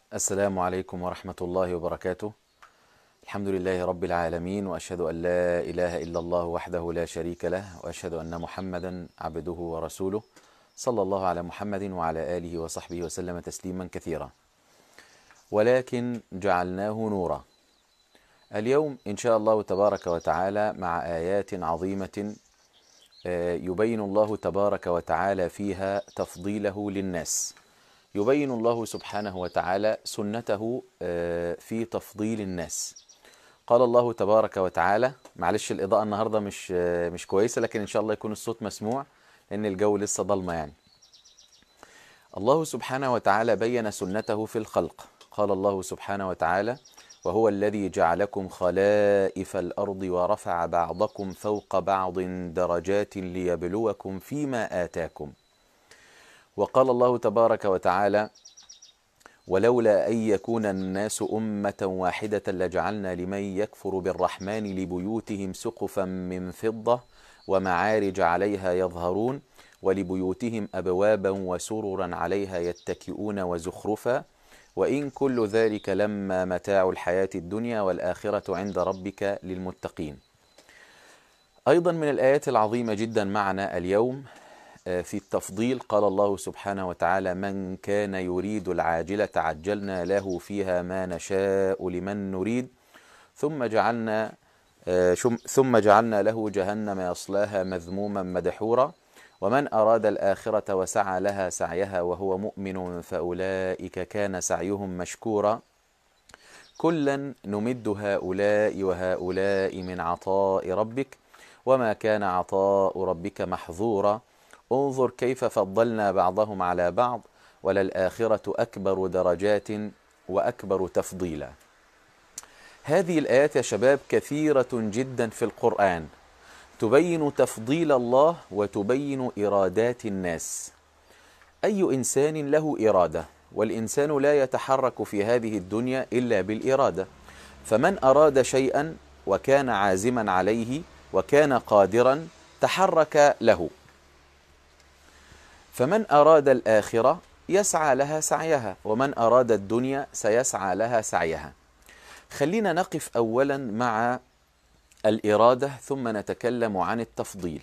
السلام عليكم ورحمة الله وبركاته. الحمد لله رب العالمين، وأشهد أن لا إله إلا الله وحده لا شريك له، وأشهد أن محمدا عبده ورسوله، صلى الله على محمد وعلى آله وصحبه وسلم تسليما كثيرا. ولكن جعلناه نورا. اليوم إن شاء الله تبارك وتعالى مع آيات عظيمة يبين الله تبارك وتعالى فيها تفضيله للناس. يبين الله سبحانه وتعالى سنته في تفضيل الناس. قال الله تبارك وتعالى، معلش الإضاءة النهاردة مش كويسة، لكن إن شاء الله يكون الصوت مسموع لأن الجو لسه ضلمة يعني. الله سبحانه وتعالى بين سنته في الخلق. قال الله سبحانه وتعالى: وهو الذي جعلكم خلائف الأرض ورفع بعضكم فوق بعض درجات ليبلوكم فيما آتاكم. وقال الله تبارك وتعالى: ولولا أن يكون الناس أمة واحدة لجعلنا لمن يكفر بالرحمن لبيوتهم سقفا من فضة ومعارج عليها يظهرون ولبيوتهم أبوابا وسررا عليها يتكئون وزخرفا وإن كل ذلك لما متاع الحياة الدنيا والآخرة عند ربك للمتقين. أيضا من الآيات العظيمة جدا معنا اليوم في التفضيل. قال الله سبحانه وتعالى: من كان يريد العاجلة عجلنا له فيها ما نشاء لمن نريد ثم جعلنا له جهنم يصلاها مذموما مدحورا ومن أراد الآخرة وسعى لها سعيها وهو مؤمن فأولئك كان سعيهم مشكورا كلا نمد هؤلاء وهؤلاء من عطاء ربك وما كان عطاء ربك محظورا انظر كيف فضلنا بعضهم على بعض وللآخرة أكبر درجات وأكبر تفضيلا. هذه الآيات يا شباب كثيرة جدا في القرآن، تبين تفضيل الله وتبين إرادات الناس. أي إنسان له إرادة، والإنسان لا يتحرك في هذه الدنيا إلا بالإرادة. فمن أراد شيئا وكان عازما عليه وكان قادرا تحرك له. فمن أراد الآخرة يسعى لها سعيها، ومن أراد الدنيا سيسعى لها سعيها. خلينا نقف أولا مع الإرادة ثم نتكلم عن التفضيل.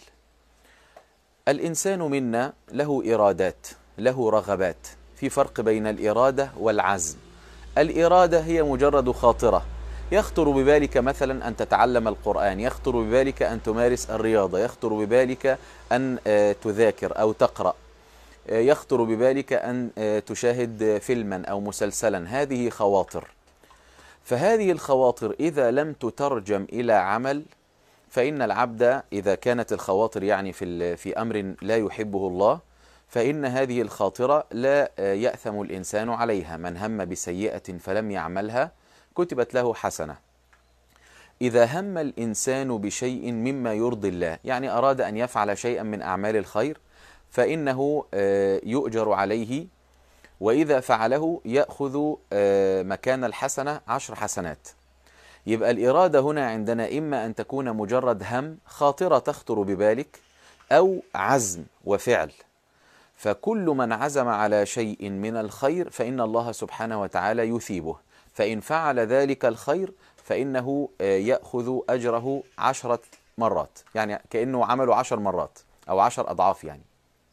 الإنسان منا له إرادات، له رغبات. في فرق بين الإرادة والعزم. الإرادة هي مجرد خاطرة، يخطر ببالك مثلا أن تتعلم القرآن، يخطر ببالك أن تمارس الرياضة، يخطر ببالك أن تذاكر أو تقرأ، يخطر ببالك أن تشاهد فيلما أو مسلسلا. هذه خواطر. فهذه الخواطر إذا لم تترجم إلى عمل، فإن العبد إذا كانت الخواطر يعني في أمر لا يحبه الله، فإن هذه الخاطرة لا يأثم الإنسان عليها. من هم بسيئة فلم يعملها كتبت له حسنة. إذا هم الإنسان بشيء مما يرضي الله، يعني أراد أن يفعل شيئا من أعمال الخير، فإنه يؤجر عليه، وإذا فعله يأخذ مكان الحسنة 10 حسنات. يبقى الإرادة هنا عندنا إما أن تكون مجرد هم، خاطرة تخطر ببالك، أو عزم وفعل. فكل من عزم على شيء من الخير فإن الله سبحانه وتعالى يثيبه. فإن فعل ذلك الخير فإنه يأخذ أجره 10 مرات، يعني كأنه عمله 10 مرات أو 10 أضعاف يعني.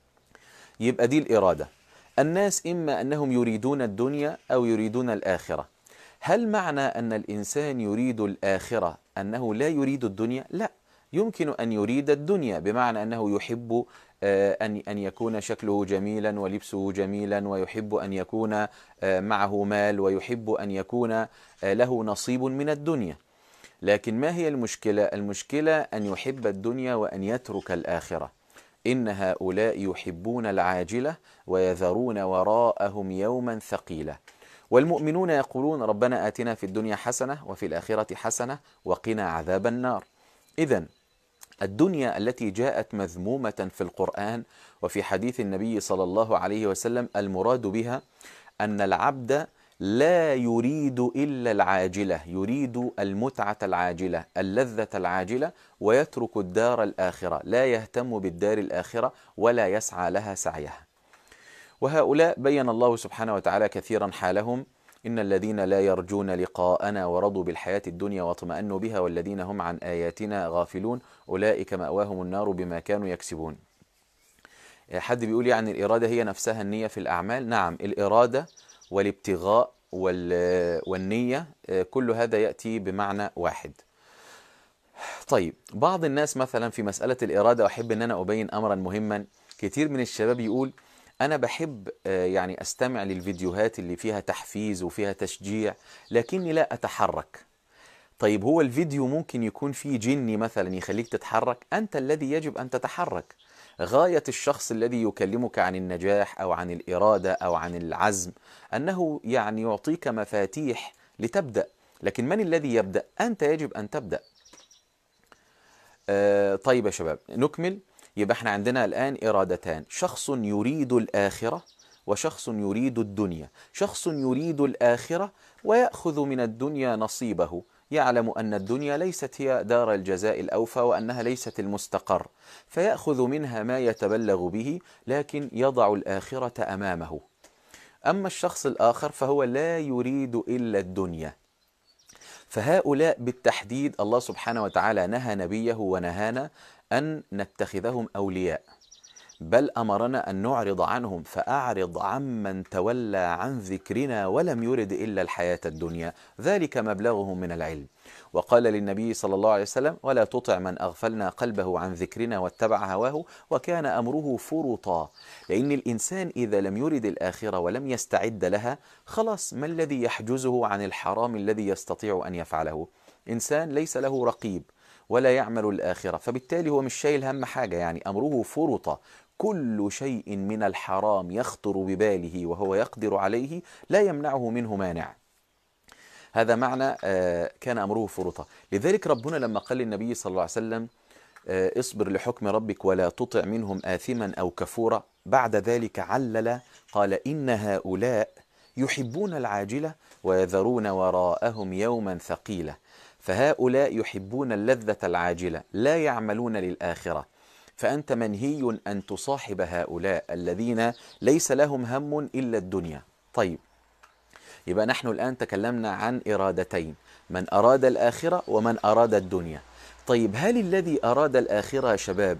يبقى دي الإرادة. الناس إما أنهم يريدون الدنيا أو يريدون الآخرة. هل معنى أن الإنسان يريد الآخرة أنه لا يريد الدنيا؟ لا، يمكن أن يريد الدنيا، بمعنى أنه يحب أن يكون شكله جميلا ولبسه جميلا، ويحب أن يكون معه مال، ويحب أن يكون له نصيب من الدنيا. لكن ما هي المشكلة؟ المشكلة أن يحب الدنيا وأن يترك الآخرة. إن هؤلاء يحبون العاجلة ويذرون وراءهم يوما ثقيلا. والمؤمنون يقولون ربنا آتنا في الدنيا حسنة وفي الآخرة حسنة وقنا عذاب النار. إذن الدنيا التي جاءت مذمومة في القرآن وفي حديث النبي صلى الله عليه وسلم، المراد بها أن العبد لا يريد إلا العاجلة، يريد المتعة العاجلة، اللذة العاجلة، ويترك الدار الآخرة، لا يهتم بالدار الآخرة ولا يسعى لها سعيها. وهؤلاء بين الله سبحانه وتعالى كثيرا حالهم، إن الذين لا يرجون لقاءنا ورضوا بالحياة الدنيا واطمأنوا بها والذين هم عن آياتنا غافلون أولئك مأواهم النار بما كانوا يكسبون. حد بيقول يعني الإرادة هي نفسها النية في الأعمال؟ نعم، الإرادة والابتغاء والنية كل هذا يأتي بمعنى واحد. طيب، بعض الناس مثلا في مسألة الإرادة، أحب أن أنا أبين أمرا مهما. كتير من الشباب يقول أنا بحب يعني أستمع للفيديوهات اللي فيها تحفيز وفيها تشجيع، لكني لا أتحرك. طيب، هو الفيديو ممكن يكون فيه جني مثلا يخليك تتحرك؟ أنت الذي يجب أن تتحرك. غاية الشخص الذي يكلمك عن النجاح أو عن الإرادة أو عن العزم أنه يعني يعطيك مفاتيح لتبدأ، لكن من الذي يبدأ؟ أنت يجب أن تبدأ. طيب يا شباب، نكمل. يبقى احنا عندنا الآن إرادتان: شخص يريد الآخرة وشخص يريد الدنيا. شخص يريد الآخرة ويأخذ من الدنيا نصيبه، يعلم أن الدنيا ليست هي دار الجزاء الأوفى وأنها ليست المستقر، فيأخذ منها ما يتبلغ به، لكن يضع الآخرة أمامه. أما الشخص الآخر فهو لا يريد إلا الدنيا. فهؤلاء بالتحديد الله سبحانه وتعالى نهى نبيه ونهانا أن نتخذهم أولياء، بل أمرنا أن نعرض عنهم: فأعرض عمن تولى عن ذكرنا ولم يرد إلا الحياة الدنيا ذلك مبلغهم من العلم. وقال للنبي صلى الله عليه وسلم: ولا تطع من أغفلنا قلبه عن ذكرنا واتبع هواه وكان أمره فرطا. لأن الإنسان إذا لم يرد الآخرة ولم يستعد لها، خلاص ما الذي يحجزه عن الحرام الذي يستطيع أن يفعله؟ إنسان ليس له رقيب ولا يعمل الآخرة، فبالتالي هو مش شايل هم حاجة، يعني أمره فرطا. كل شيء من الحرام يخطر بباله وهو يقدر عليه لا يمنعه منه مانع. هذا معنى كان أمره فرطا. لذلك ربنا لما قال للنبي صلى الله عليه وسلم: اصبر لحكم ربك ولا تطع منهم آثما أو كفورا، بعد ذلك علل قال: إن هؤلاء يحبون العاجلة ويذرون وراءهم يوما ثقيلا. فهؤلاء يحبون اللذة العاجلة لا يعملون للآخرة، فأنت منهي أن تصاحب هؤلاء الذين ليس لهم هم إلا الدنيا. طيب، يبقى نحن الآن تكلمنا عن إرادتين: من أراد الآخرة ومن أراد الدنيا. طيب، هل الذي أراد الآخرة يا شباب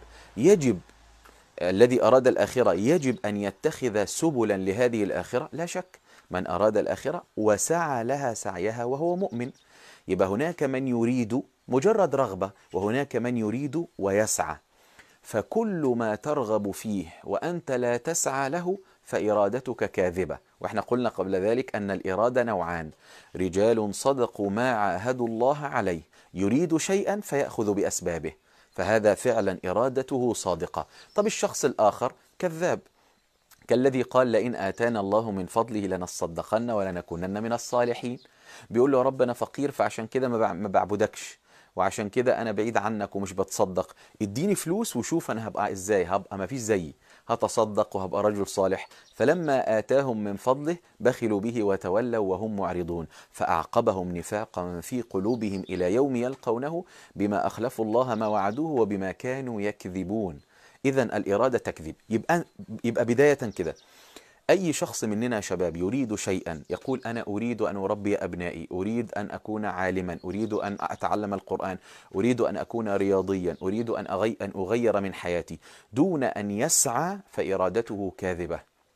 الذي أراد الآخرة يجب أن يتخذ سبلا لهذه الآخرة؟ لا شك، من أراد الآخرة وسعى لها سعيها وهو مؤمن. يبقى هناك من يريد مجرد رغبة، وهناك من يريد ويسعى. فكل ما ترغب فيه وأنت لا تسعى له فإرادتك كاذبة. وإحنا قلنا قبل ذلك أن الإرادة نوعان: رجال صدقوا ما عاهدوا الله عليه، يريد شيئا فيأخذ بأسبابه، فهذا فعلا إرادته صادقة. طب الشخص الآخر كذاب، كالذي قال: لئن آتانا الله من فضله لنصدقن ولنكونن من الصالحين. بيقول له: يا رب أنا فقير فعشان كده ما بعبدكش، وعشان كده أنا بعيد عنك ومش بتصدق، اديني فلوس وشوف أنا هبقى إزاي، هبقى ما فيش زيي، هتصدق وهبقى رجل صالح. فلما آتاهم من فضله بخلوا به وتولوا وهم معرضون، فأعقبهم نفاقا في قلوبهم إلى يوم يلقونه بما أخلفوا الله ما وعدوه وبما كانوا يكذبون. إذن الإرادة تكذب. يبقى بداية كده، أي شخص مننا يا شباب يريد شيئا، يقول: أنا أريد أن أربي أبنائي، أريد أن أكون عالما، أريد أن أتعلم القرآن، أريد أن أكون رياضيا، أريد أن أغير من حياتي، دون أن يسعى، فإرادته كاذبة.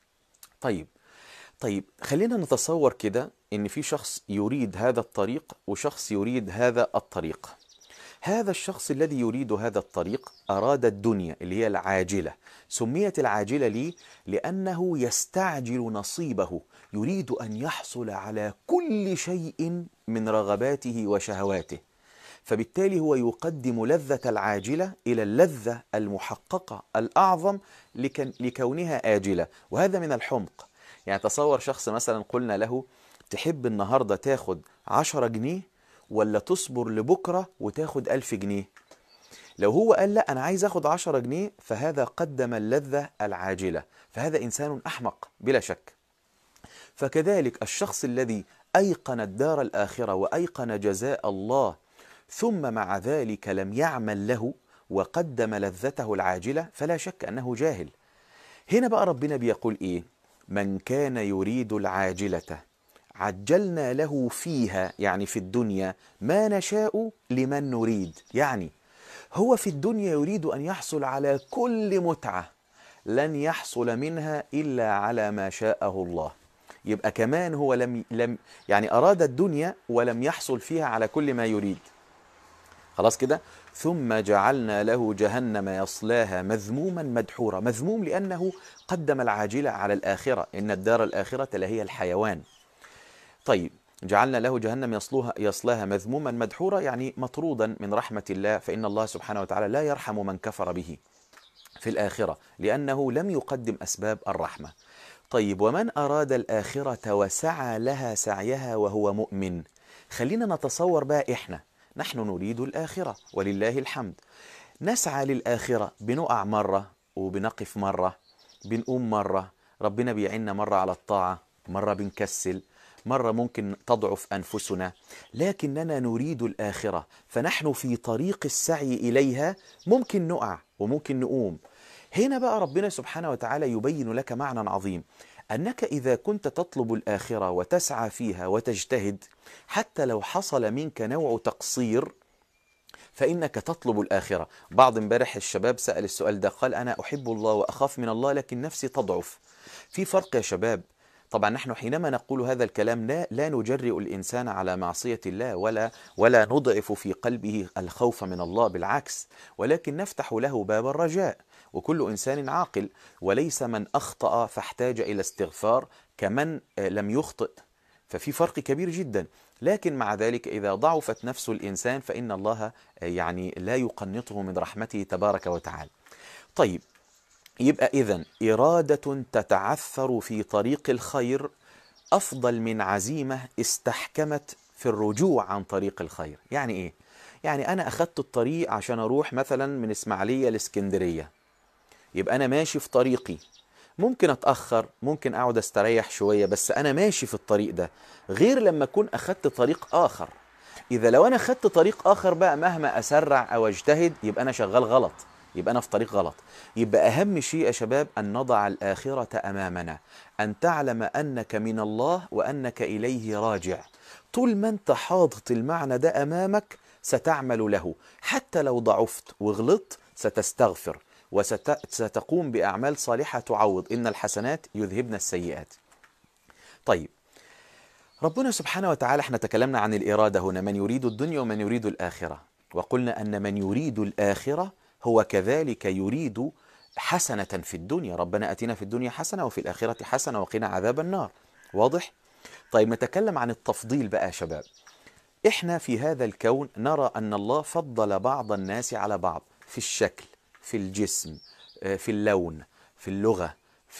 طيب خلينا نتصور كده إن في شخص يريد هذا الطريق وشخص يريد هذا الطريق. هذا الشخص الذي يريد هذا الطريق أراد الدنيا اللي هي العاجلة. سميت العاجلة ليه؟ لأنه يستعجل نصيبه، يريد أن يحصل على كل شيء من رغباته وشهواته، فبالتالي هو يقدم لذة العاجلة إلى اللذة المحققة الأعظم لكونها آجلة، وهذا من الحمق. يعني تصور شخص مثلا قلنا له: تحب النهاردة تاخد 10 جنيه ولا تصبر لبكرة وتاخد 1000 جنيه؟ لو هو قال لا أنا عايز أخد 10 جنيه فهذا قدم اللذة العاجلة، فهذا إنسان أحمق بلا شك. فكذلك الشخص الذي أيقن الدار الآخرة وأيقن جزاء الله ثم مع ذلك لم يعمل له وقدم لذته العاجلة فلا شك أنه جاهل. هنا بقى ربنا بيقول إيه؟ من كان يريد العاجلة عجلنا له فيها يعني في الدنيا ما نشاء لمن نريد. يعني هو في الدنيا يريد أن يحصل على كل متعة، لن يحصل منها إلا على ما شاءه الله. يبقى كمان هو لم يعني أراد الدنيا ولم يحصل فيها على كل ما يريد. خلاص كده. ثم جعلنا له جهنم يصلاها مذموما مدحورا. مذموم لأنه قدم العاجلة على الآخرة، إن الدار الآخرة لهي الحيوان. طيب، جعلنا له جهنم يصلاها مذموما مدحورا، يعني مطرودا من رحمة الله، فإن الله سبحانه وتعالى لا يرحم من كفر به في الآخرة لأنه لم يقدم أسباب الرحمة. طيب، ومن أراد الآخرة وسعى لها سعيها وهو مؤمن. خلينا نتصور بقى نحن نريد الآخرة ولله الحمد، نسعى للآخرة، بنقع مرة وبنقف مرة، بنقوم مرة، ربنا بيعيننا مرة على الطاعة، مرة بنكسل، مرة ممكن تضعف أنفسنا، لكننا نريد الآخرة، فنحن في طريق السعي إليها ممكن نقع وممكن نقوم. هنا بقى ربنا سبحانه وتعالى يبين لك معنى عظيم، أنك إذا كنت تطلب الآخرة وتسعى فيها وتجتهد، حتى لو حصل منك نوع تقصير فإنك تطلب الآخرة. بعض امبارح الشباب سأل السؤال ده، قال أنا أحب الله وأخاف من الله لكن نفسي تضعف. في فرق يا شباب. طبعا نحن حينما نقول هذا الكلام لا نجرئ الإنسان على معصية الله ولا نضعف في قلبه الخوف من الله، بالعكس، ولكن نفتح له باب الرجاء. وكل إنسان عاقل، وليس من أخطأ فاحتاج إلى استغفار كمن لم يخطئ، ففي فرق كبير جدا. لكن مع ذلك إذا ضعفت نفس الإنسان فإن الله يعني لا يقنطه من رحمته تبارك وتعالى. طيب، يبقى إذن إرادة تتعثر في طريق الخير أفضل من عزيمة استحكمت في الرجوع عن طريق الخير. يعني إيه؟ يعني أنا أخذت الطريق عشان أروح مثلا من إسماعيلية لإسكندرية، يبقى أنا ماشي في طريقي، ممكن أتأخر، ممكن أقعد أستريح شوية، بس أنا ماشي في الطريق ده، غير لما أكون أخذت طريق آخر. إذا لو أنا أخذت طريق آخر بقى مهما أسرع أو أجتهد يبقى أنا شغال غلط، يبقى أنا في طريق غلط. يبقى أهم شيء يا شباب أن نضع الآخرة أمامنا، أن تعلم أنك من الله وأنك إليه راجع. طول ما أنت حاطط المعنى ده أمامك ستعمل له، حتى لو ضعفت وغلطت ستستغفر وستقوم بأعمال صالحة تعوض، إن الحسنات يذهبن السيئات. طيب، ربنا سبحانه وتعالى، احنا تكلمنا عن الإرادة هنا، من يريد الدنيا ومن يريد الآخرة، وقلنا أن من يريد الآخرة هو كذلك يريد حسنة في الدنيا. ربنا أتنا في الدنيا حسنة وفي الآخرة حسنة وقنا عذاب النار. واضح؟ طيب، نتكلم عن التفضيل بقى يا شباب. احنا في هذا الكون نرى أن الله فضل بعض الناس على بعض في الشكل، في الجسم، في اللون، في اللغة،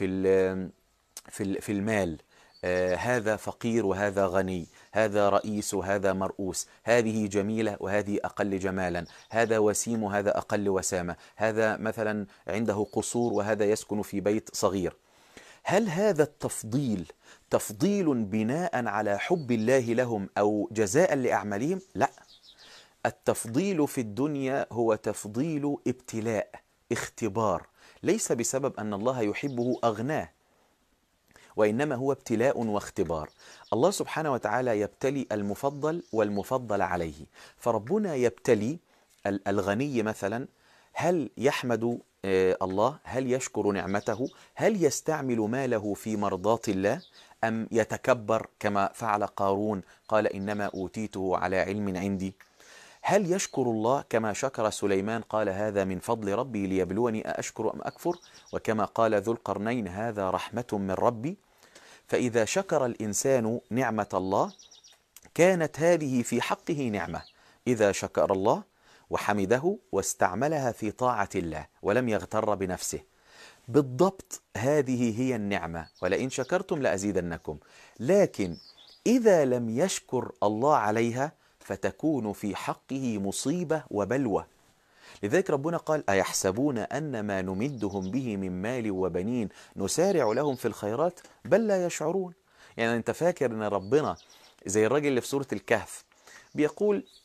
في المال. هذا فقير وهذا غني، هذا رئيس وهذا مرؤوس، هذه جميلة وهذه أقل جمالا، هذا وسيم وهذا أقل وسامة، هذا مثلا عنده قصور وهذا يسكن في بيت صغير. هل هذا التفضيل تفضيل بناء على حب الله لهم أو جزاء لأعمالهم؟ لا، التفضيل في الدنيا هو تفضيل ابتلاء، اختبار، ليس بسبب أن الله يحبه أغناه، وإنما هو ابتلاء واختبار. الله سبحانه وتعالى يبتلي المفضل والمفضل عليه. فربنا يبتلي الغني مثلا، هل يحمد الله؟ هل يشكر نعمته؟ هل يستعمل ماله في مرضاة الله؟ أم يتكبر كما فعل قارون، قال إنما أوتيته على علم عندي؟ هل يشكر الله كما شكر سليمان، قال هذا من فضل ربي ليبلوني أأشكر أم أكفر؟ وكما قال ذو القرنين هذا رحمة من ربي. فإذا شكر الإنسان نعمة الله كانت هذه في حقه نعمة، إذا شكر الله وحمده واستعملها في طاعة الله ولم يغتر بنفسه. بالضبط هذه هي النعمة، ولئن شكرتم لأزيدنكم. لكن إذا لم يشكر الله عليها فتكون في حقه مصيبة وبلوى. لذلك ربنا قال أيحسبون أن ما نمدهم به من مال وبنين نسارع لهم في الخيرات بل لا يشعرون. يعني أنت فاكر أن ربنا زي الراجل اللي في سورة الكهف بيقول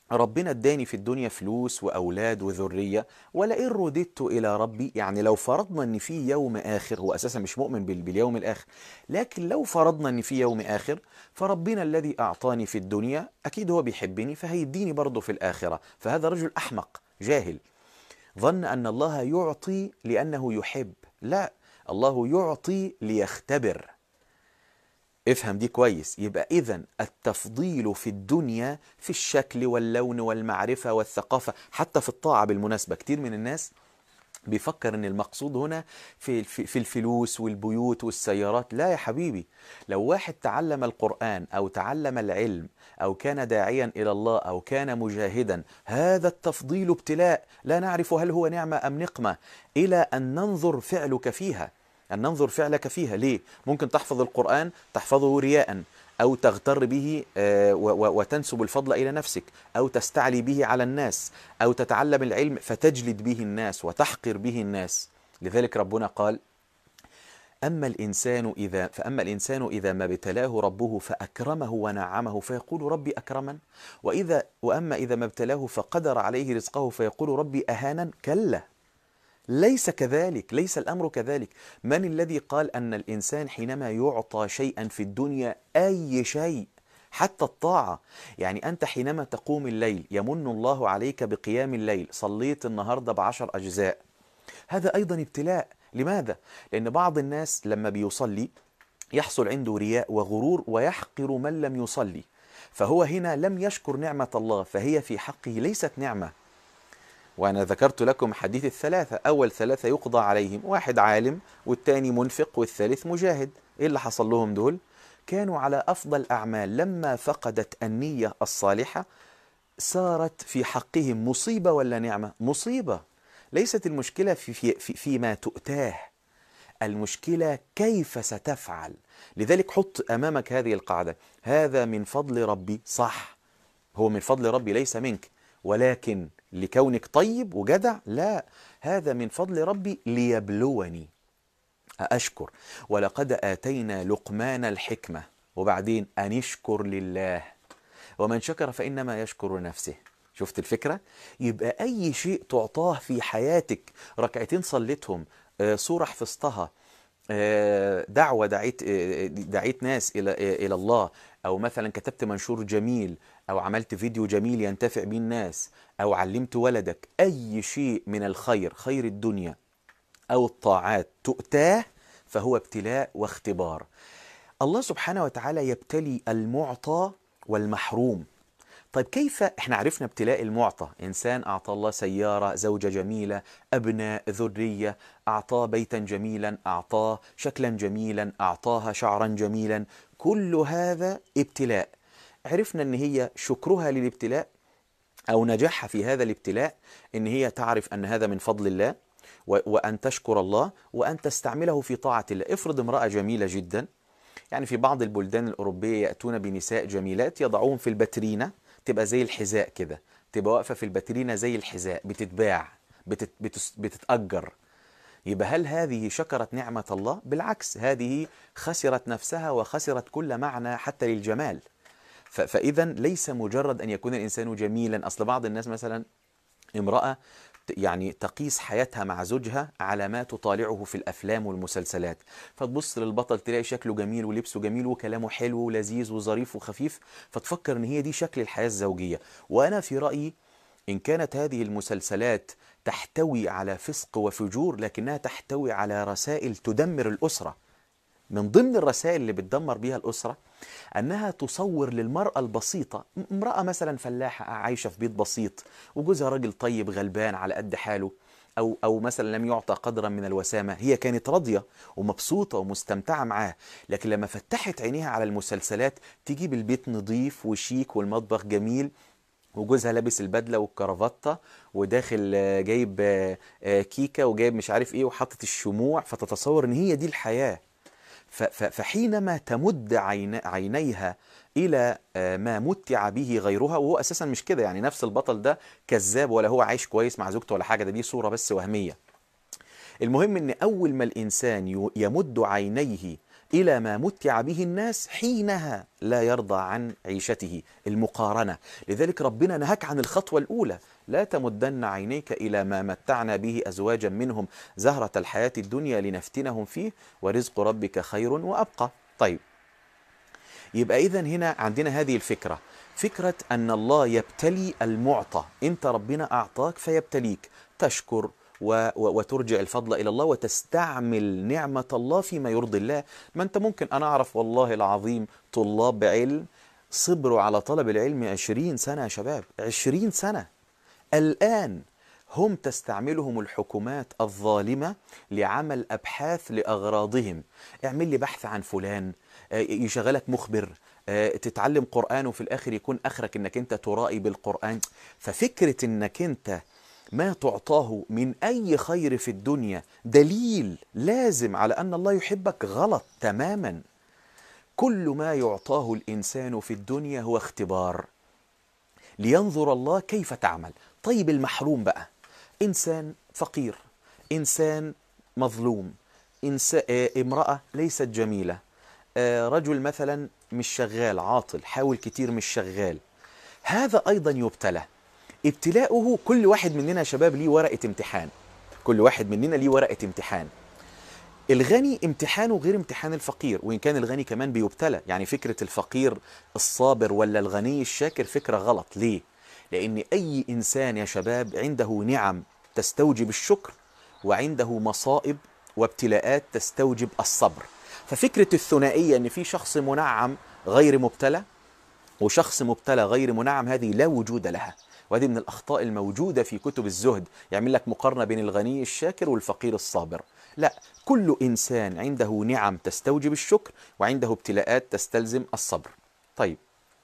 ربنا اداني في الدنيا فلوس وأولاد وذرية، ولئن رددت إلى ربي، يعني لو فرضنا أن في يوم آخر، هو أساسا مش مؤمن باليوم الآخر، لكن لو فرضنا أن في يوم آخر، فربنا الذي أعطاني في الدنيا أكيد هو بيحبني فهيديني برضه في الآخرة. فهذا رجل أحمق جاهل، ظن أن الله يعطي لأنه يحب. لا، الله يعطي ليختبر. افهم دي كويس. يبقى إذن التفضيل في الدنيا في الشكل واللون والمعرفة والثقافة، حتى في الطاعة بالمناسبة. كتير من الناس بيفكر ان المقصود هنا في الفلوس والبيوت والسيارات. لا يا حبيبي، لو واحد تعلم القرآن او تعلم العلم او كان داعيا الى الله او كان مجاهدا، هذا التفضيل ابتلاء، لا نعرف هل هو نعمة ام نقمة الى ان ننظر فعلك فيها، أن ننظر فعلك فيها. ليه؟ ممكن تحفظ القرآن تحفظه رياء، أو تغتر به وتنسب الفضل إلى نفسك، أو تستعلي به على الناس، أو تتعلم العلم فتجلد به الناس وتحقر به الناس. لذلك ربنا قال: فأما الإنسان إذا ما ابتلاه ربه فأكرمه ونعمه فيقول ربي أكرمن، وأما إذا ما ابتلاه فقدر عليه رزقه فيقول ربي أهانن. كلا، ليس كذلك، ليس الأمر كذلك. من الذي قال أن الإنسان حينما يعطى شيئا في الدنيا، أي شيء حتى الطاعة، يعني أنت حينما تقوم الليل يمن الله عليك بقيام الليل، صليت النهاردة ب10 أجزاء، هذا أيضا ابتلاء. لماذا؟ لأن بعض الناس لما بيصلي يحصل عنده رياء وغرور ويحقر من لم يصلي، فهو هنا لم يشكر نعمة الله، فهي في حقه ليست نعمة. وأنا ذكرت لكم حديث الثلاثة، أول ثلاثة يقضى عليهم، واحد عالم والتاني منفق والثالث مجاهد. إيه اللي حصل لهم دول؟ كانوا على أفضل أعمال، لما فقدت النية الصالحة صارت في حقهم مصيبة ولا نعمة؟ مصيبة. ليست المشكلة فيما تؤتاه، المشكلة كيف ستفعل. لذلك حط أمامك هذه القاعدة: هذا من فضل ربي، صح، هو من فضل ربي ليس منك، ولكن لكونك طيب وجدع، لا، هذا من فضل ربي ليبلوني أشكر. ولقد آتينا لقمان الحكمة، وبعدين أن اشكر لله، ومن شكر فإنما يشكر نفسه. شفت الفكرة؟ يبقى أي شيء تعطاه في حياتك، ركعتين صليتهم، سورة حفظتها، دعوة دعيت ناس إلى الله، أو مثلا كتبت منشور جميل، أو عملت فيديو جميل ينتفع به الناس، أو علمت ولدك، أي شيء من الخير، خير الدنيا أو الطاعات تؤتاه، فهو ابتلاء واختبار. الله سبحانه وتعالى يبتلي المعطى والمحروم. طيب كيف احنا عرفنا ابتلاء المعطى؟ انسان اعطى الله سيارة، زوجة جميلة، ابناء، ذرية، اعطاه بيتا جميلا، اعطاه شكلا جميلا، اعطاها شعرا جميلا، كل هذا ابتلاء. عرفنا ان هي شكرها للابتلاء او نجاحها في هذا الابتلاء ان هي تعرف ان هذا من فضل الله، وان تشكر الله وان تستعمله في طاعة الله. افرض امرأة جميلة جدا، يعني في بعض البلدان الأوروبية يأتون بنساء جميلات يضعوهم في الباترينا، تبقى زي الحذاء كده، تبقى واقفة في الباترينا زي الحذاء، بتتباع، بتتأجر. يبقى هل هذه شكرت نعمة الله؟ بالعكس، هذه خسرت نفسها وخسرت كل معنى حتى للجمال. فإذا ليس مجرد أن يكون الإنسان جميلا. أصل بعض الناس مثلا امرأة يعني تقيس حياتها مع زوجها على ما تطالعه في الأفلام والمسلسلات، فتبص للبطل تلاقي شكله جميل ولبسه جميل وكلامه حلو ولذيذ وظريف وخفيف، فتفكر ان هي دي شكل الحياة الزوجية. وأنا في رأيي إن كانت هذه المسلسلات تحتوي على فسق وفجور، لكنها تحتوي على رسائل تدمر الأسرة. من ضمن الرسائل اللي بتدمر بيها الأسرة أنها تصور للمرأة البسيطة، امرأة مثلا فلاحة عايشة في بيت بسيط وجوزها راجل طيب غلبان على قد حاله، أو مثلا لم يعطى قدرا من الوسامة، هي كانت راضية ومبسوطة ومستمتعة معاه، لكن لما فتحت عينيها على المسلسلات تجيب البيت نظيف وشيك والمطبخ جميل، وجوزها لابس البدلة والكرافتة وداخل جايب كيكة وجايب مش عارف ايه وحاطط الشموع، فتتصور ان هي دي الحياة. فحينما تمد عينيها إلى ما متع به غيرها، وهو أساسا مش كده، يعني نفس البطل ده كذاب ولا هو عايش كويس مع زوجته ولا حاجة، دي صورة بس وهمية. المهم أن أول ما الإنسان يمد عينيه إلى ما متع به الناس حينها لا يرضى عن عيشته، المقارنة. لذلك ربنا نهاك عن الخطوة الأولى، لا تمدن عينيك إلى ما متعنا به أزواجا منهم زهرة الحياة الدنيا لنفتنهم فيه ورزق ربك خير وأبقى. طيب، يبقى إذن هنا عندنا هذه الفكرة، فكرة أن الله يبتلي المعطى. أنت ربنا أعطاك فيبتليك، تشكر وترجع الفضل إلى الله وتستعمل نعمة الله فيما يرضي الله. ما أنت ممكن، أنا أعرف والله العظيم طلاب علم صبروا على طلب العلم 20 سنة يا شباب، 20 سنة. الآن هم تستعملهم الحكومات الظالمة لعمل أبحاث لأغراضهم. اعمل لي بحث عن فلان، يشغلك مخبر، تتعلم قرآن وفي الآخر يكون آخرك أنك أنت ترائي بالقرآن. ففكرة أنك أنت ما تعطاه من أي خير في الدنيا دليل لازم على أن الله يحبك، غلط تماما. كل ما يعطاه الإنسان في الدنيا هو اختبار لينظر الله كيف تعمل. طيب المحروم بقى، إنسان فقير، إنسان مظلوم، امرأة ليست جميلة، رجل مثلا مش شغال، عاطل، حاول كتير مش شغال، هذا أيضا يبتلى. ابتلاؤه كل واحد مننا يا شباب ليه ورقة امتحان، كل واحد مننا ليه ورقة امتحان. الغني امتحانه غير امتحان الفقير، وإن كان الغني كمان بيبتلى. يعني فكرة الفقير الصابر ولا الغني الشاكر فكرة غلط. ليه؟ لأن أي إنسان يا شباب عنده نعم تستوجب الشكر، وعنده مصائب وابتلاءات تستوجب الصبر. ففكرة الثنائية أن في شخص منعم غير مبتلى وشخص مبتلى غير منعم، هذه لا وجود لها، وهذه من الأخطاء الموجودة في كتب الزهد، يعمل لك مقارنة بين الغني الشاكر والفقير الصابر. لا، كل إنسان عنده نعم تستوجب الشكر وعنده ابتلاءات تستلزم الصبر. طيب،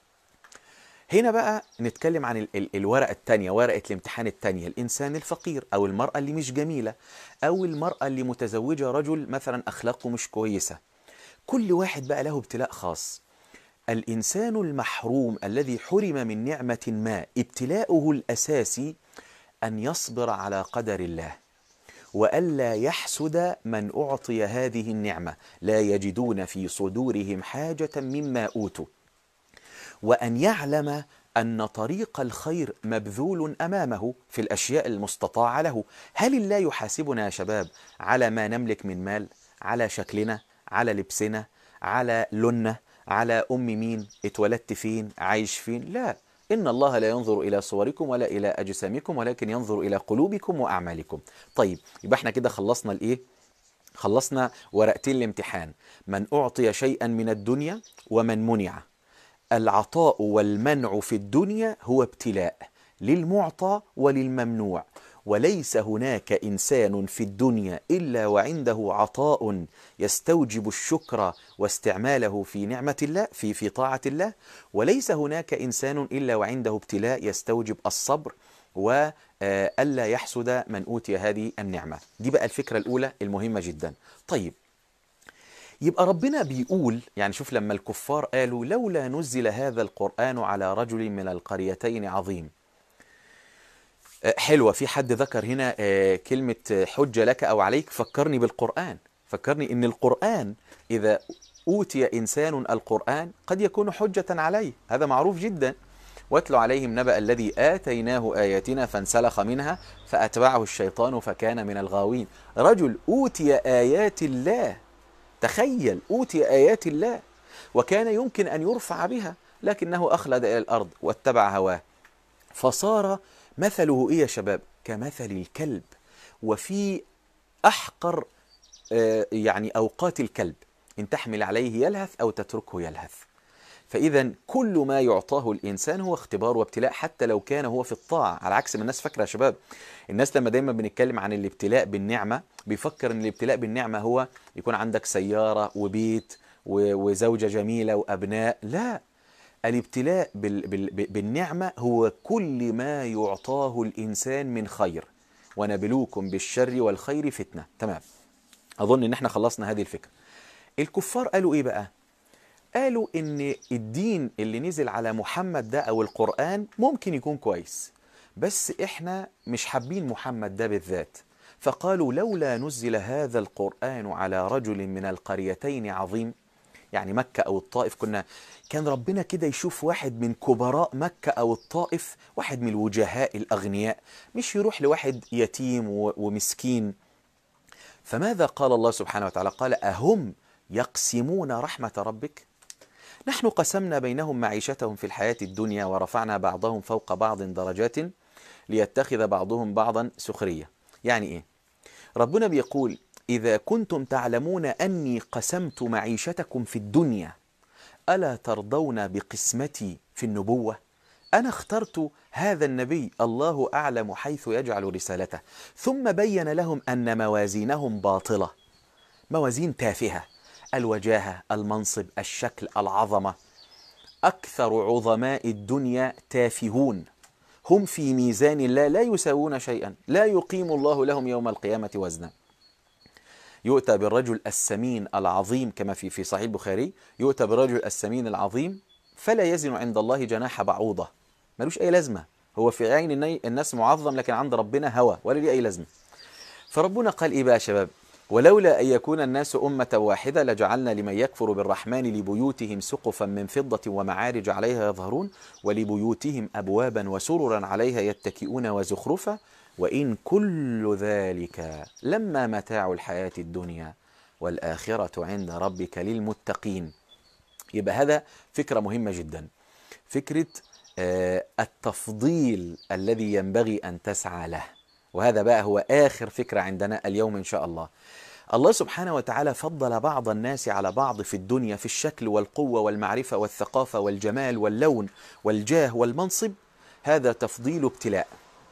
هنا بقى نتكلم عن الورقة التانية، ورقة الامتحان التانية، الإنسان الفقير أو المرأة اللي مش جميلة أو المرأة اللي متزوجة رجل مثلا أخلاقه مش كويسة. كل واحد بقى له ابتلاء خاص. الإنسان المحروم الذي حرم من نعمة ما، ابتلاؤه الأساسي أن يصبر على قدر الله، وألا يحسد من أعطي هذه النعمة، لا يجدون في صدورهم حاجة مما أوتوا، وأن يعلم أن طريق الخير مبذول أمامه في الأشياء المستطاعة له. هل الله يحاسبنا يا شباب على ما نملك من مال، على شكلنا، على لبسنا، على لوننا، على مين، اتولدت فين، عايش فين؟ لا، إن الله لا ينظر إلى صوركم ولا إلى أجسامكم ولكن ينظر إلى قلوبكم وأعمالكم. طيب، يبقى احنا كده خلصنا الإيه؟ خلصنا ورقتين الامتحان، من أعطي شيئا من الدنيا ومن منع. العطاء والمنع في الدنيا هو ابتلاء للمعطى وللممنوع، وليس هناك إنسان في الدنيا إلا وعنده عطاء يستوجب الشكر واستعماله في نعمة الله، في طاعة الله، وليس هناك إنسان إلا وعنده ابتلاء يستوجب الصبر وألا يحسد من أوتي هذه النعمة. دي بقى الفكرة الأولى المهمة جدا. طيب، يبقى ربنا بيقول، يعني شوف لما الكفار قالوا لولا نزل هذا القرآن على رجل من القريتين عظيم. حلوة، في حد ذكر هنا كلمة حجة لك أو عليك، فكرني بالقرآن، فكرني إن القرآن إذا أوتي إنسان القرآن قد يكون حجة عليه، هذا معروف جدا. واتل عليهم نبأ الذي آتيناه آياتنا فانسلخ منها فأتبعه الشيطان فكان من الغاوين. رجل أوتي آيات الله، تخيل، أوتي آيات الله وكان يمكن أن يرفع بها، لكنه أخلد إلى الأرض واتبع هواه، فصار مثله إيه يا شباب؟ كمثل الكلب، وفي أحقر يعني أوقات الكلب، إن تحمل عليه يلهث أو تتركه يلهث. فإذا كل ما يعطاه الإنسان هو اختبار وابتلاء، حتى لو كان هو في الطاعة، على عكس ما الناس فاكرة يا شباب. الناس لما دايما بنتكلم عن الابتلاء بالنعمة بيفكر ان الابتلاء بالنعمة هو يكون عندك سيارة وبيت وزوجة جميلة وأبناء. لا، الابتلاء بالنعمة هو كل ما يعطاه الإنسان من خير، ونبلوكم بالشر والخير فتنة. تمام، أظن ان احنا خلصنا هذه الفكرة. الكفار قالوا ايه بقى؟ قالوا ان الدين اللي نزل على محمد ده او القرآن ممكن يكون كويس، بس احنا مش حابين محمد ده بالذات، فقالوا لولا نزل هذا القرآن على رجل من القريتين عظيم. يعني مكة أو الطائف، كان ربنا كده يشوف واحد من كبراء مكة أو الطائف، واحد من الوجهاء الأغنياء، مش يروح لواحد يتيم ومسكين. فماذا قال الله سبحانه وتعالى؟ قال أهم يقسمون رحمة ربك؟ نحن قسمنا بينهم معيشتهم في الحياة الدنيا ورفعنا بعضهم فوق بعض درجات ليتخذ بعضهم بعضا سخرية. يعني إيه؟ ربنا بيقول إذا كنتم تعلمون أني قسمت معيشتكم في الدنيا ألا ترضون بقسمتي في النبوة؟ أنا اخترت هذا النبي، الله أعلم حيث يجعل رسالته، ثم بين لهم أن موازينهم باطلة، موازين تافهة، الوجاهة، المنصب، الشكل، العظمة. أكثر عظماء الدنيا تافهون، هم في ميزان الله لا يساوون شيئا، لا يقيم الله لهم يوم القيامة وزنا. يؤتى بالرجل السمين العظيم كما في صحيح البخاري، يؤتى بالرجل السمين العظيم فلا يزن عند الله جناح بعوضة، ملوش أي لازمة، هو في عين الناس معظم لكن عند ربنا هوى ولا ليه أي لازمة. فربنا قال إيه بقى يا شباب؟ ولولا أن يكون الناس أمة واحدة لجعلنا لمن يكفر بالرحمن لبيوتهم سقفا من فضة ومعارج عليها يظهرون ولبيوتهم أبوابا وسررا عليها يتكئون وزخرفا وإن كل ذلك لما متاع الحياة الدنيا والآخرة عند ربك للمتقين. يبقى هذا فكرة مهمة جدا، فكرة التفضيل الذي ينبغي أن تسعى له. وهذا بقى هو آخر فكرة عندنا اليوم إن شاء الله. الله سبحانه وتعالى فضل بعض الناس على بعض في الدنيا في الشكل والقوة والمعرفة والثقافة والجمال واللون والجاه والمنصب، هذا تفضيل ابتلاء.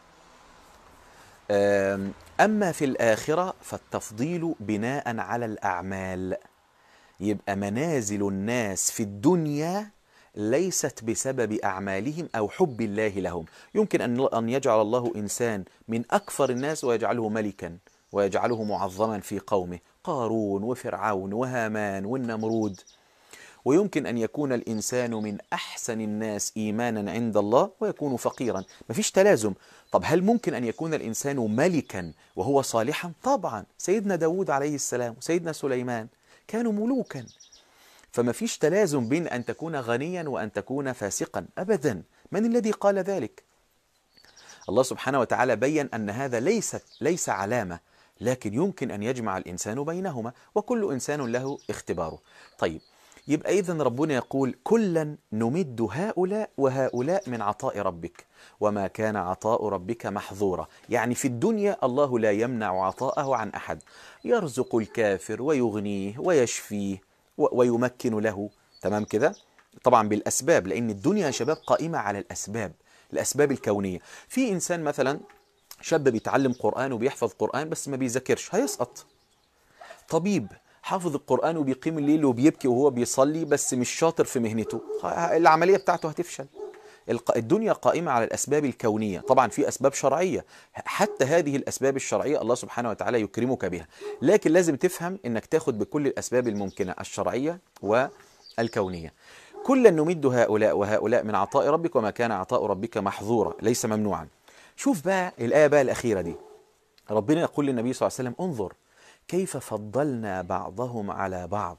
أما في الآخرة فالتفضيل بناء على الأعمال. يبقى منازل الناس في الدنيا ليست بسبب أعمالهم أو حب الله لهم. يمكن أن يجعل الله إنسان من أكثر الناس ويجعله ملكا ويجعله معظما في قومه، قارون وفرعون وهامان والنمرود. ويمكن أن يكون الإنسان من أحسن الناس إيمانا عند الله ويكون فقيرا، مفيش تلازم. طب هل ممكن أن يكون الإنسان ملكا وهو صالحا؟ طبعا، سيدنا داود عليه السلام وسيدنا سليمان كانوا ملوكا، فما فيش تلازم بين أن تكون غنيا وأن تكون فاسقا أبدا. من الذي قال ذلك؟ الله سبحانه وتعالى بيّن أن هذا ليس علامة، لكن يمكن أن يجمع الإنسان بينهما، وكل إنسان له اختباره. طيب، يبقى إذن ربنا يقول كلا نمد هؤلاء وهؤلاء من عطاء ربك وما كان عطاء ربك محظورا. يعني في الدنيا الله لا يمنع عطاءه عن أحد، يرزق الكافر ويغنيه ويشفيه ويمكن له، تمام كده؟ طبعا بالأسباب، لأن الدنيا يا شباب قائمة على الأسباب، الأسباب الكونية. في إنسان مثلا شاب بيتعلم قرآن وبيحفظ قرآن بس ما بيذاكرش، هيسقط. طبيب حافظ القرآن وبيقيم الليل وبيبكي وهو بيصلي بس مش شاطر في مهنته، العملية بتاعته هتفشل. الدنيا قائمة على الأسباب الكونية. طبعا في أسباب شرعية، حتى هذه الأسباب الشرعية الله سبحانه وتعالى يكرمك بها، لكن لازم تفهم أنك تاخد بكل الأسباب الممكنة الشرعية والكونية. كلا نمد هؤلاء وهؤلاء من عطاء ربك وما كان عطاء ربك محظورا، ليس ممنوعا. شوف بقى الآية بقى الأخيرة دي، ربنا يقول للنبي صلى الله عليه وسلم انظر كيف فضلنا بعضهم على بعض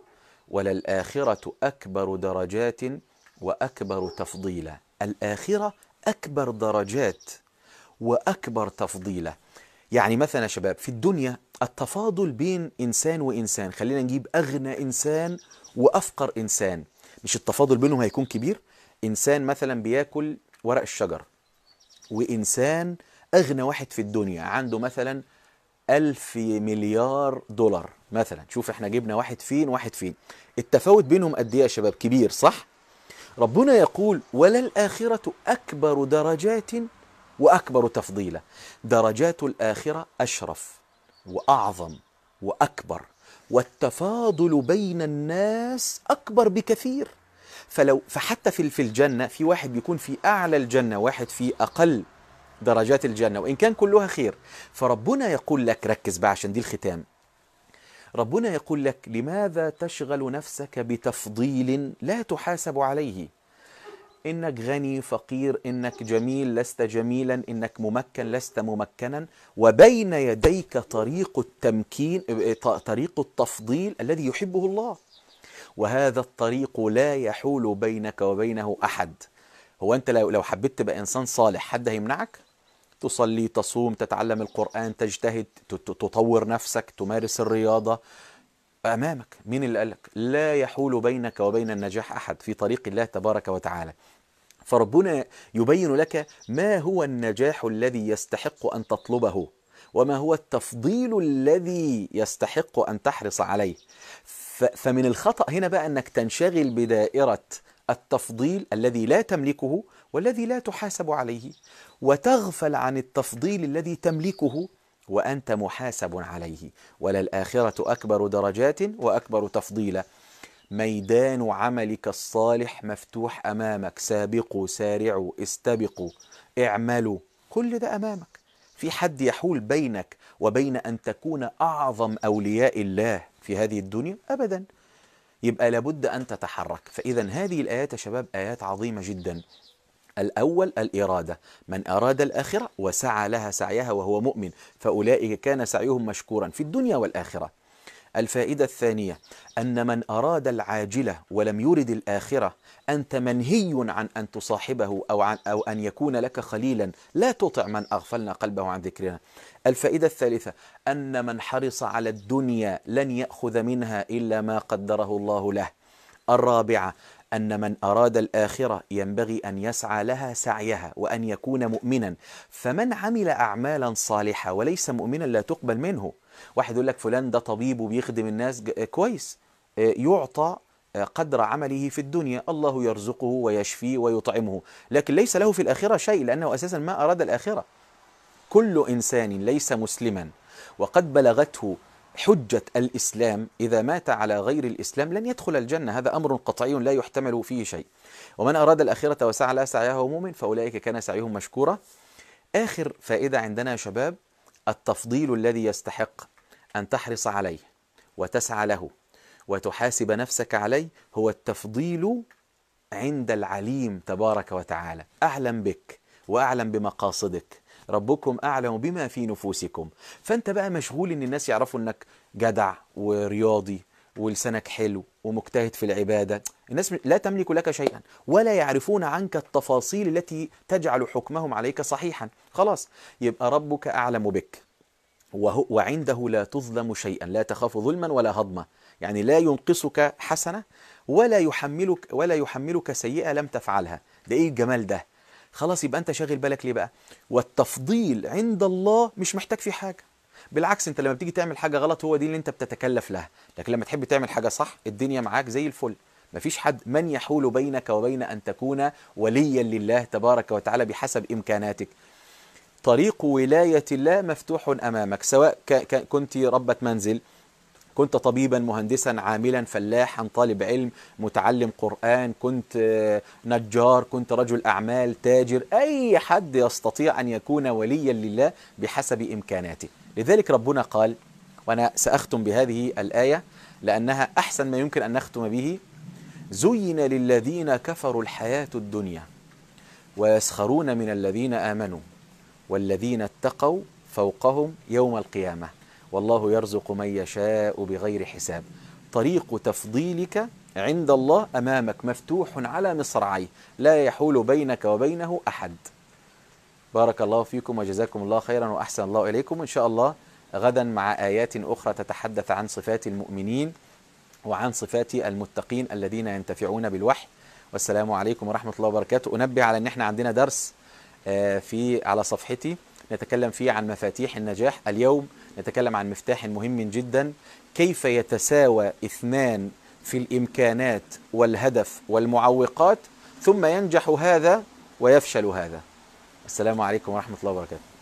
وللآخرة أكبر درجات وأكبر تفضيلا. الآخرة أكبر درجات وأكبر تفضيلا. يعني مثلا يا شباب في الدنيا التفاضل بين إنسان وإنسان، خلينا نجيب أغنى إنسان وأفقر إنسان، مش التفاضل بينهم هيكون كبير؟ إنسان مثلا بياكل ورق الشجر، وإنسان أغنى واحد في الدنيا عنده مثلا 1000 مليار دولار مثلا. شوف احنا جبنا واحد فين، التفاوت بينهم قد ايه يا شباب؟ كبير، صح؟ ربنا يقول وللآخرة أكبر درجات وأكبر تفضيلا. درجات الآخرة أشرف وأعظم وأكبر، والتفاضل بين الناس أكبر بكثير. فحتى في الجنة في واحد بيكون في أعلى الجنة، واحد في أقل درجات الجنة، وإن كان كلها خير. فربنا يقول لك، ركز بقى عشان دي الختام، ربنا يقول لك لماذا تشغل نفسك بتفضيل لا تحاسب عليه؟ إنك غني فقير، إنك جميل لست جميلا، إنك ممكن لست ممكنا، وبين يديك طريق التمكين، طريق التفضيل الذي يحبه الله، وهذا الطريق لا يحول بينك وبينه أحد. هو أنت لو حبيت تبقى إنسان صالح حد هيمنعك؟ تصلي، تصوم، تتعلم القرآن، تجتهد، تطور نفسك، تمارس الرياضة، أمامك. مين اللي قالك؟ لا يحول بينك وبين النجاح أحد في طريق الله تبارك وتعالى. فربنا يبين لك ما هو النجاح الذي يستحق أن تطلبه، وما هو التفضيل الذي يستحق أن تحرص عليه. فمن الخطأ هنا بقى أنك تنشغل بدائرة التفضيل الذي لا تملكه والذي لا تحاسب عليه، وتغفل عن التفضيل الذي تملكه وأنت محاسب عليه. وللآخرة أكبر درجات وأكبر تفضيلا. ميدان عملك الصالح مفتوح أمامك، سابقوا سارعوا استبقوا اعملوا، كل ده أمامك. في حد يحول بينك وبين أن تكون أعظم أولياء الله في هذه الدنيا؟ أبدا. يبقى لابد أن تتحرك. فإذا هذه الآيات يا شباب آيات عظيمة جدا. الأول الإرادة، من أراد الآخرة وسعى لها سعيها وهو مؤمن فأولئك كان سعيهم مشكورا في الدنيا والآخرة. الفائدة الثانية أن من أراد العاجلة ولم يرد الآخرة أنت منهي عن أن تصاحبه أو أن يكون لك خليلا، لا تطع من أغفلنا قلبه عن ذكرنا. الفائدة الثالثة أن من حرص على الدنيا لن يأخذ منها إلا ما قدره الله له. الرابعة أن من أراد الآخرة ينبغي أن يسعى لها سعيها وأن يكون مؤمنا. فمن عمل أعمالا صالحة وليس مؤمنا لا تقبل منه. واحد يقول لك فلان ده طبيب وبيخدم الناس، كويس، يعطى قدر عمله في الدنيا، الله يرزقه ويشفيه ويطعمه، لكن ليس له في الآخرة شيء لأنه أساسا ما أراد الآخرة. كل إنسان ليس مسلما وقد بلغته حجة الإسلام إذا مات على غير الإسلام لن يدخل الجنة، هذا أمر قطعي لا يحتمل فيه شيء. ومن أراد الآخرة وسعى لها سعيها مؤمن فأولئك كان سعيهم مشكورا. آخر فائدة عندنا يا شباب التفضيل الذي يستحق أن تحرص عليه وتسعى له وتحاسب نفسك عليه هو التفضيل عند العليم تبارك وتعالى. أعلم بك وأعلم بمقاصدك، ربكم أعلم بما في نفوسكم. فأنت بقى مشغول إن الناس يعرفوا أنك جدع ورياضي ولسانك حلو ومجتهد في العبادة. الناس لا تملك لك شيئا ولا يعرفون عنك التفاصيل التي تجعل حكمهم عليك صحيحا. خلاص، يبقى ربك أعلم بك وعنده لا تظلم شيئا، لا تخاف ظلما ولا هضما، يعني لا ينقصك حسنة ولا يحملك سيئة لم تفعلها. ده إيه الجمال ده؟ خلاص، يبقى أنت شاغل بالك ليه بقى؟ والتفضيل عند الله مش محتاج فيه حاجة. بالعكس، أنت لما بتيجي تعمل حاجة غلط هو دي اللي أنت بتتكلف لها، لكن لما تحب تعمل حاجة صح الدنيا معاك زي الفل. مفيش حد من يحول بينك وبين أن تكون وليا لله تبارك وتعالى بحسب إمكاناتك. طريق ولاية الله مفتوح أمامك، سواء كنت ربة منزل، كنت طبيبا، مهندسا، عاملا، فلاحا، طالب علم، متعلم قرآن، كنت نجار، كنت رجل أعمال، تاجر، أي حد يستطيع أن يكون وليا لله بحسب إمكاناته. لذلك ربنا قال، وأنا سأختم بهذه الآية لأنها أحسن ما يمكن أن نختم به: زين للذين كفروا الحياة الدنيا ويسخرون من الذين آمنوا والذين اتقوا فوقهم يوم القيامة والله يرزق من يشاء بغير حساب. طريق تفضيلك عند الله أمامك مفتوح على مصراعيه، لا يحول بينك وبينه أحد. بارك الله فيكم وجزاكم الله خيرا وأحسن الله إليكم. إن شاء الله غدا مع آيات أخرى تتحدث عن صفات المؤمنين وعن صفات المتقين الذين ينتفعون بالوحي. والسلام عليكم ورحمة الله وبركاته. أنبه على أن احنا عندنا درس على صفحتي نتكلم فيه عن مفاتيح النجاح. اليوم نتكلم عن مفتاح مهم جدا: كيف يتساوى اثنان في الإمكانات والهدف والمعوقات ثم ينجح هذا ويفشل هذا. السلام عليكم ورحمة الله وبركاته.